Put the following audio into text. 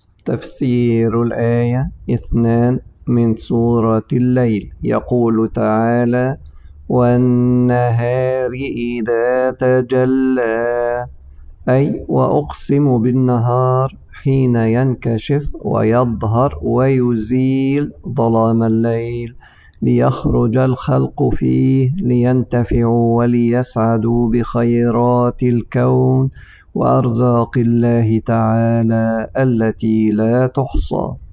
تفسير الآية 2 من سورة الليل. يقول تعالى: والنهار إذا تجلى، أي وأقسم بالنهار حين ينكشف ويظهر ويزيل ظلام الليل ليخرج الخلق فيه لينتفعوا وليسعدوا بخيرات الكون وأرزاق الله تعالى التي لا تحصى.